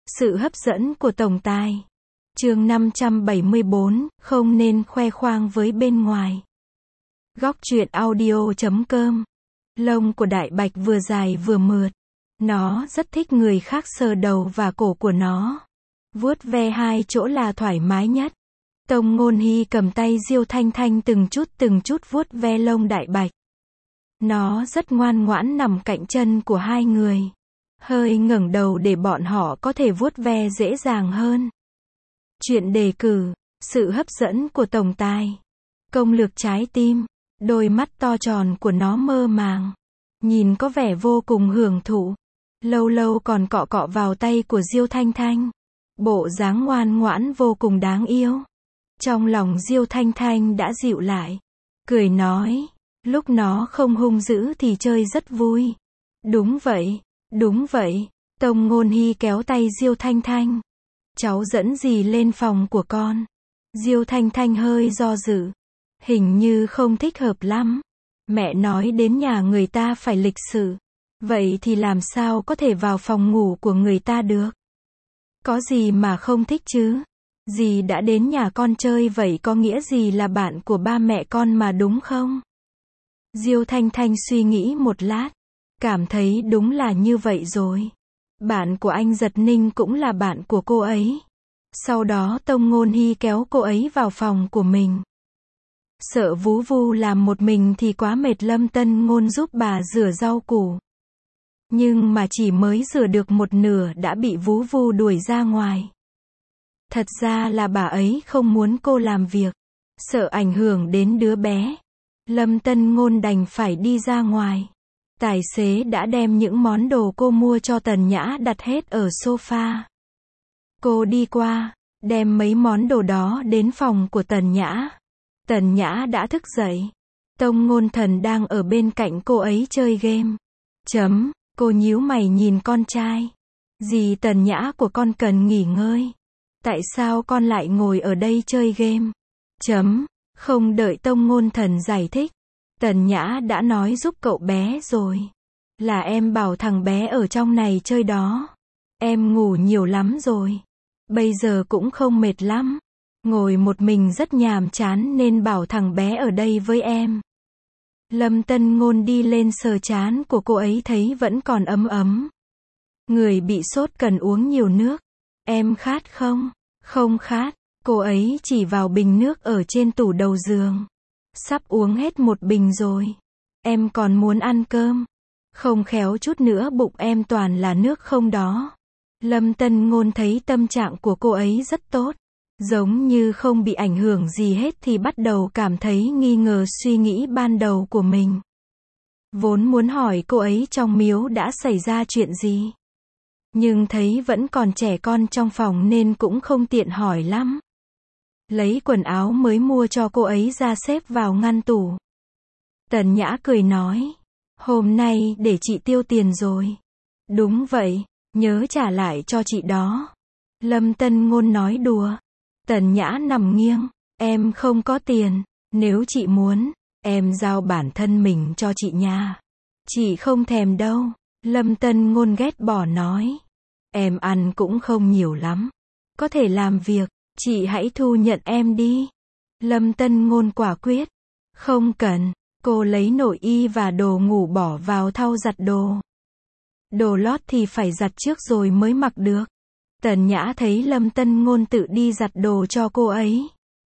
Sự hấp dẫn của tổng tài. Chương 574, không nên khoe khoang với bên ngoài. Góc truyện audio.com. Lông của đại bạch vừa dài vừa mượt. Nó rất thích người khác sờ đầu và cổ của nó. Vuốt ve hai chỗ là thoải mái nhất. Tông Ngôn Hy cầm tay Diêu Thanh Thanh từng chút vuốt ve lông đại bạch. Nó rất ngoan ngoãn nằm cạnh chân của hai người. Hơi ngẩng đầu để bọn họ có thể vuốt ve dễ dàng hơn. Chuyện đề cử, sự hấp dẫn của tổng tài. Công lược trái tim, đôi mắt to tròn của nó mơ màng. Nhìn có vẻ vô cùng hưởng thụ. Lâu lâu còn cọ cọ vào tay của Diêu Thanh Thanh. Bộ dáng ngoan ngoãn vô cùng đáng yêu. Trong lòng Diêu Thanh Thanh đã dịu lại. Cười nói, lúc nó không hung dữ thì chơi rất vui. Đúng vậy, Tông Ngôn Hy kéo tay Diêu Thanh Thanh. Cháu dẫn dì lên phòng của con. Diêu Thanh Thanh hơi do dự. Hình như không thích hợp lắm. Mẹ nói đến nhà người ta phải lịch sự. Vậy thì làm sao có thể vào phòng ngủ của người ta được? Có gì mà không thích chứ? Dì đã đến nhà con chơi vậy có nghĩa gì là bạn của ba mẹ con mà đúng không? Diêu Thanh Thanh suy nghĩ một lát. Cảm thấy đúng là như vậy rồi. Bạn của anh Giật Ninh cũng là bạn của cô ấy. Sau đó Tông Ngôn Hy kéo cô ấy vào phòng của mình. Sợ Vú Vu làm một mình thì quá mệt, Lâm Tân Ngôn giúp bà rửa rau củ. Nhưng mà chỉ mới rửa được một nửa đã bị Vú Vu đuổi ra ngoài. Thật ra là bà ấy không muốn cô làm việc. Sợ ảnh hưởng đến đứa bé. Lâm Tân Ngôn đành phải đi ra ngoài. Tài xế đã đem những món đồ cô mua cho Tần Nhã đặt hết ở sofa. Cô đi qua, đem mấy món đồ đó đến phòng của Tần Nhã. Tần Nhã đã thức dậy. Tông Ngôn Thần đang ở bên cạnh cô ấy chơi game. Cô nhíu mày nhìn con trai. Dì Tần Nhã của con cần nghỉ ngơi. Tại sao con lại ngồi ở đây chơi game? Không đợi Tông Ngôn Thần giải thích. Tần Nhã đã nói giúp cậu bé rồi. Là em bảo thằng bé ở trong này chơi đó. Em ngủ nhiều lắm rồi. Bây giờ cũng không mệt lắm. Ngồi một mình rất nhàm chán nên bảo thằng bé ở đây với em. Lâm Tân Ngôn đi lên sờ trán của cô ấy thấy vẫn còn ấm ấm. Người bị sốt cần uống nhiều nước. Em khát không? Không khát. Cô ấy chỉ vào bình nước ở trên tủ đầu giường. Sắp uống hết một bình rồi. Em còn muốn ăn cơm. Không khéo chút nữa bụng em toàn là nước không đó. Lâm Tân Ngôn thấy tâm trạng của cô ấy rất tốt. Giống như không bị ảnh hưởng gì hết thì bắt đầu cảm thấy nghi ngờ suy nghĩ ban đầu của mình. Vốn muốn hỏi cô ấy trong miếu đã xảy ra chuyện gì. Nhưng thấy vẫn còn trẻ con trong phòng nên cũng không tiện hỏi lắm. Lấy quần áo mới mua cho cô ấy ra xếp vào ngăn tủ. Tần Nhã cười nói. Hôm nay để chị tiêu tiền rồi. Đúng vậy, nhớ trả lại cho chị đó. Lâm Tân Ngôn nói đùa. Tần Nhã nằm nghiêng. Em không có tiền. Nếu chị muốn, em giao bản thân mình cho chị nha. Chị không thèm đâu. Lâm Tân Ngôn ghét bỏ nói. Em ăn cũng không nhiều lắm. Có thể làm việc. Chị hãy thu nhận em đi. Lâm Tân Ngôn quả quyết. Không cần. Cô lấy nội y và đồ ngủ bỏ vào thau giặt đồ. Đồ lót thì phải giặt trước rồi mới mặc được. Tần Nhã thấy Lâm Tân Ngôn tự đi giặt đồ cho cô ấy.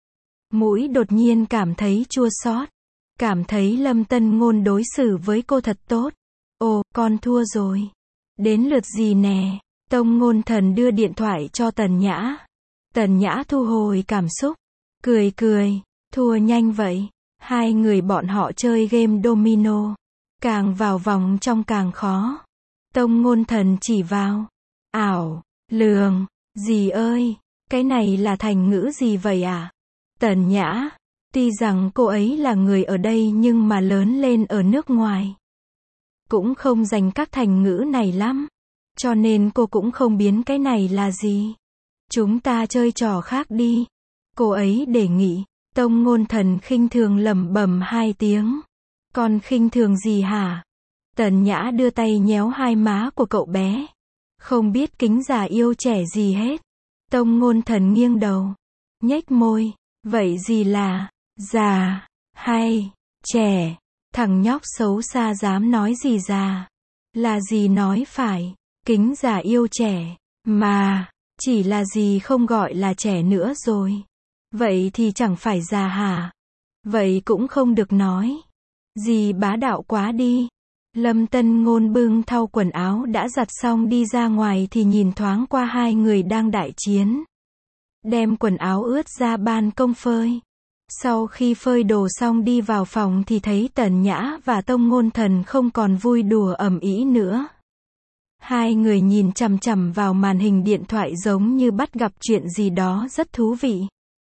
Mũi đột nhiên cảm thấy chua xót. Cảm thấy Lâm Tân Ngôn đối xử với cô thật tốt. Ồ, con thua rồi. Đến lượt gì nè. Tông Ngôn Thần đưa điện thoại cho Tần Nhã. Tần Nhã thu hồi cảm xúc. Cười. Thua nhanh vậy. Hai người bọn họ chơi game domino. Càng vào vòng trong càng khó. Tông Ngôn Thần chỉ vào. Ảo, lường, dì ơi, cái này là thành ngữ gì vậy à? Tần Nhã, tuy rằng cô ấy là người ở đây nhưng mà lớn lên ở nước ngoài. Cũng không dành các thành ngữ này lắm. Cho nên cô cũng không biến cái này là gì. Chúng ta chơi trò khác đi. Cô ấy đề nghị. Tông Ngôn Thần khinh thường lẩm bẩm hai tiếng. Con khinh thường gì hả? Tần Nhã đưa tay nhéo hai má của cậu bé. Không biết kính già yêu trẻ gì hết. Tông Ngôn Thần nghiêng đầu, nhếch môi, vậy gì là già, hay trẻ? Thằng nhóc xấu xa dám nói gì già? Là gì nói phải, kính già yêu trẻ, mà, chỉ là gì không gọi là trẻ nữa rồi. Vậy thì chẳng phải già hả? Vậy cũng không được nói. Dì bá đạo quá đi. Lâm Tân Ngôn bưng thau quần áo đã giặt xong đi ra ngoài thì nhìn thoáng qua hai người đang đại chiến. Đem quần áo ướt ra ban công phơi. Sau khi phơi đồ xong đi vào phòng thì thấy Tần Nhã và Tông Ngôn Thần không còn vui đùa ầm ĩ nữa. Hai người nhìn chằm chằm vào màn hình điện thoại giống như bắt gặp chuyện gì đó rất thú vị.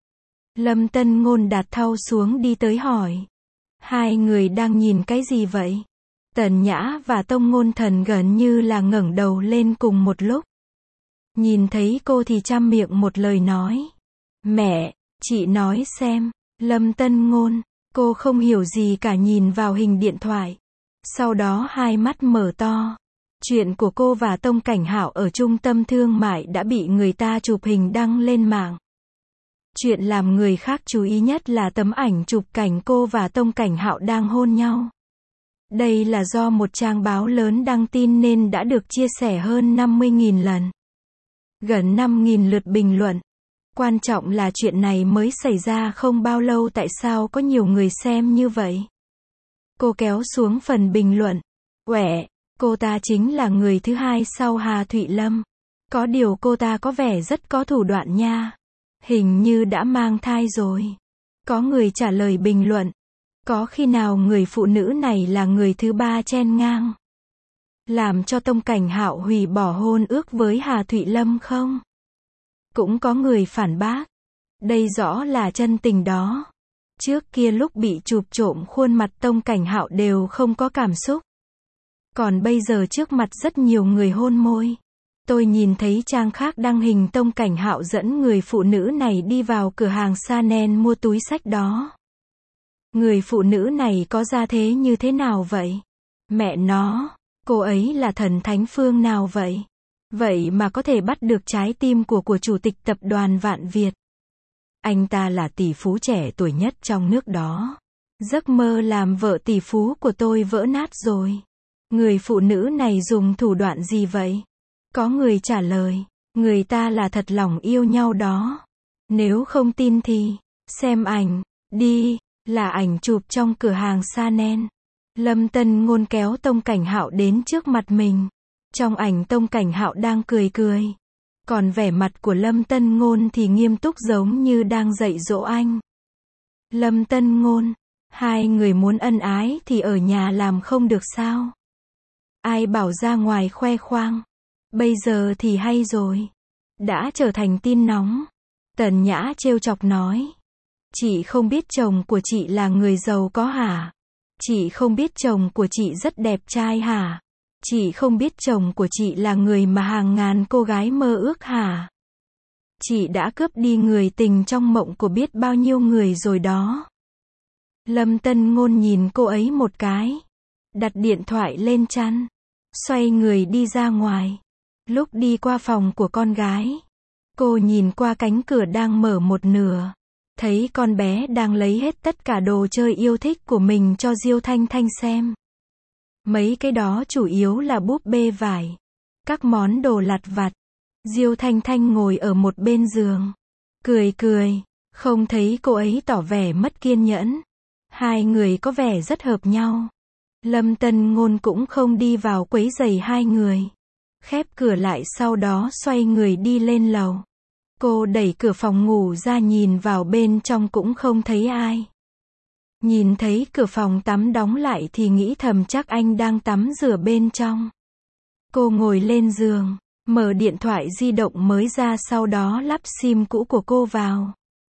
Lâm Tân Ngôn đặt thau xuống đi tới hỏi. Hai người đang nhìn cái gì vậy? Tần Nhã và Tông Ngôn Thần gần như là ngẩng đầu lên cùng một lúc. Nhìn thấy cô thì trăm miệng một lời nói. Mẹ, chị nói xem. Lâm Tân Ngôn, cô không hiểu gì cả nhìn vào hình điện thoại. Sau đó hai mắt mở to. Chuyện của cô và Tông Cảnh Hạo ở trung tâm thương mại đã bị người ta chụp hình đăng lên mạng. Chuyện làm người khác chú ý nhất là tấm ảnh chụp cảnh cô và Tông Cảnh Hạo đang hôn nhau. Đây là do một trang báo lớn đăng tin nên đã được chia sẻ hơn 50.000 lần. Gần 5.000 lượt bình luận. Quan trọng là chuyện này mới xảy ra không bao lâu tại sao có nhiều người xem như vậy. Cô kéo xuống phần bình luận. Uể, cô ta chính là người thứ hai sau Hà Thụy Lâm. Có điều cô ta có vẻ rất có thủ đoạn nha. Hình như đã mang thai rồi. Có người trả lời bình luận. Có khi nào người phụ nữ này là người thứ ba chen ngang, làm cho Tông Cảnh Hạo hủy bỏ hôn ước với Hà Thụy Lâm không? Cũng có người phản bác. Đây rõ là chân tình đó. Trước kia lúc bị chụp trộm khuôn mặt Tông Cảnh Hạo đều không có cảm xúc. Còn bây giờ trước mặt rất nhiều người hôn môi. Tôi nhìn thấy trang khác đăng hình Tông Cảnh Hạo dẫn người phụ nữ này đi vào cửa hàng Chanel mua túi xách đó. Người phụ nữ này có gia thế như thế nào vậy? Mẹ nó, cô ấy là thần thánh phương nào vậy? Vậy mà có thể bắt được trái tim của chủ tịch tập đoàn Vạn Việt. Anh ta là tỷ phú trẻ tuổi nhất trong nước đó. Giấc mơ làm vợ tỷ phú của tôi vỡ nát rồi. Người phụ nữ này dùng thủ đoạn gì vậy? Có người trả lời, người ta là thật lòng yêu nhau đó. Nếu không tin thì, xem ảnh, đi, là ảnh chụp trong cửa hàng Chanel. Lâm Tân Ngôn kéo Tông Cảnh Hạo đến trước mặt mình. Trong ảnh Tông Cảnh Hạo đang cười cười. Còn vẻ mặt của Lâm Tân Ngôn thì nghiêm túc giống như đang dạy dỗ anh. Lâm Tân Ngôn, hai người muốn ân ái thì ở nhà làm không được sao? Ai bảo ra ngoài khoe khoang? Bây giờ thì hay rồi. Đã trở thành tin nóng. Tần Nhã trêu chọc nói. Chị không biết chồng của chị là người giàu có hả? Chị không biết chồng của chị rất đẹp trai hả? Chị không biết chồng của chị là người mà hàng ngàn cô gái mơ ước hả? Chị đã cướp đi người tình trong mộng của biết bao nhiêu người rồi đó. Lâm Tân Ngôn nhìn cô ấy một cái. Đặt điện thoại lên chăn. Xoay người đi ra ngoài. Lúc đi qua phòng của con gái, cô nhìn qua cánh cửa đang mở một nửa. Thấy con bé đang lấy hết tất cả đồ chơi yêu thích của mình cho Diêu Thanh Thanh xem. Mấy cái đó chủ yếu là búp bê vải. Các món đồ lặt vặt. Diêu Thanh Thanh ngồi ở một bên giường. Cười cười. Không thấy cô ấy tỏ vẻ mất kiên nhẫn. Hai người có vẻ rất hợp nhau. Lâm Tân Ngôn cũng không đi vào quấy rầy hai người. Khép cửa lại sau đó xoay người đi lên lầu. Cô đẩy cửa phòng ngủ ra nhìn vào bên trong cũng không thấy ai. Nhìn thấy cửa phòng tắm đóng lại thì nghĩ thầm chắc anh đang tắm rửa bên trong. Cô ngồi lên giường, mở điện thoại di động mới ra sau đó lắp sim cũ của cô vào.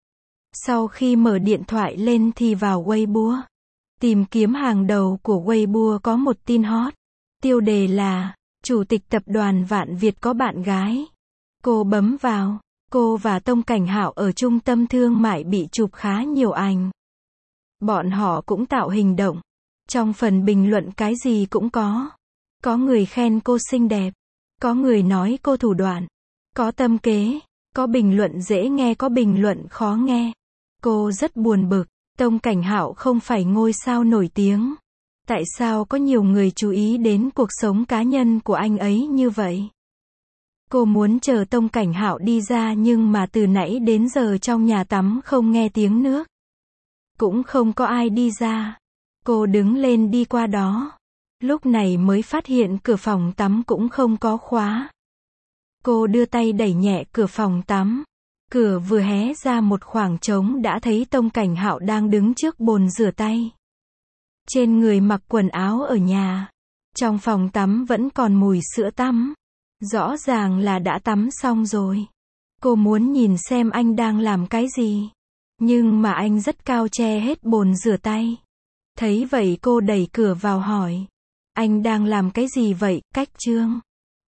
Sau khi mở điện thoại lên thì vào Weibo. Tìm kiếm hàng đầu của Weibo có một tin hot. Tiêu đề là, Chủ tịch tập đoàn Vạn Việt có bạn gái. Cô bấm vào. Cô và Tông Cảnh Hạo ở trung tâm thương mại bị chụp khá nhiều ảnh. Bọn họ cũng tạo hình động. Trong phần bình luận cái gì cũng có. Có người khen cô xinh đẹp. Có người nói cô thủ đoạn, có tâm kế, có bình luận dễ nghe có bình luận khó nghe. Cô rất buồn bực, Tông Cảnh Hạo không phải ngôi sao nổi tiếng. Tại sao có nhiều người chú ý đến cuộc sống cá nhân của anh ấy như vậy? Cô muốn chờ Tông Cảnh Hạo đi ra nhưng mà từ nãy đến giờ trong nhà tắm không nghe tiếng nước. Cũng không có ai đi ra. Cô đứng lên đi qua đó. Lúc này mới phát hiện cửa phòng tắm cũng không có khóa. Cô đưa tay đẩy nhẹ cửa phòng tắm. Cửa vừa hé ra một khoảng trống đã thấy Tông Cảnh Hạo đang đứng trước bồn rửa tay. Trên người mặc quần áo ở nhà. Trong phòng tắm vẫn còn mùi sữa tắm. Rõ ràng là đã tắm xong rồi. Cô muốn nhìn xem anh đang làm cái gì. Nhưng mà anh rất cao che hết bồn rửa tay. Thấy vậy cô đẩy cửa vào hỏi. Anh đang làm cái gì vậy, Cách Trương?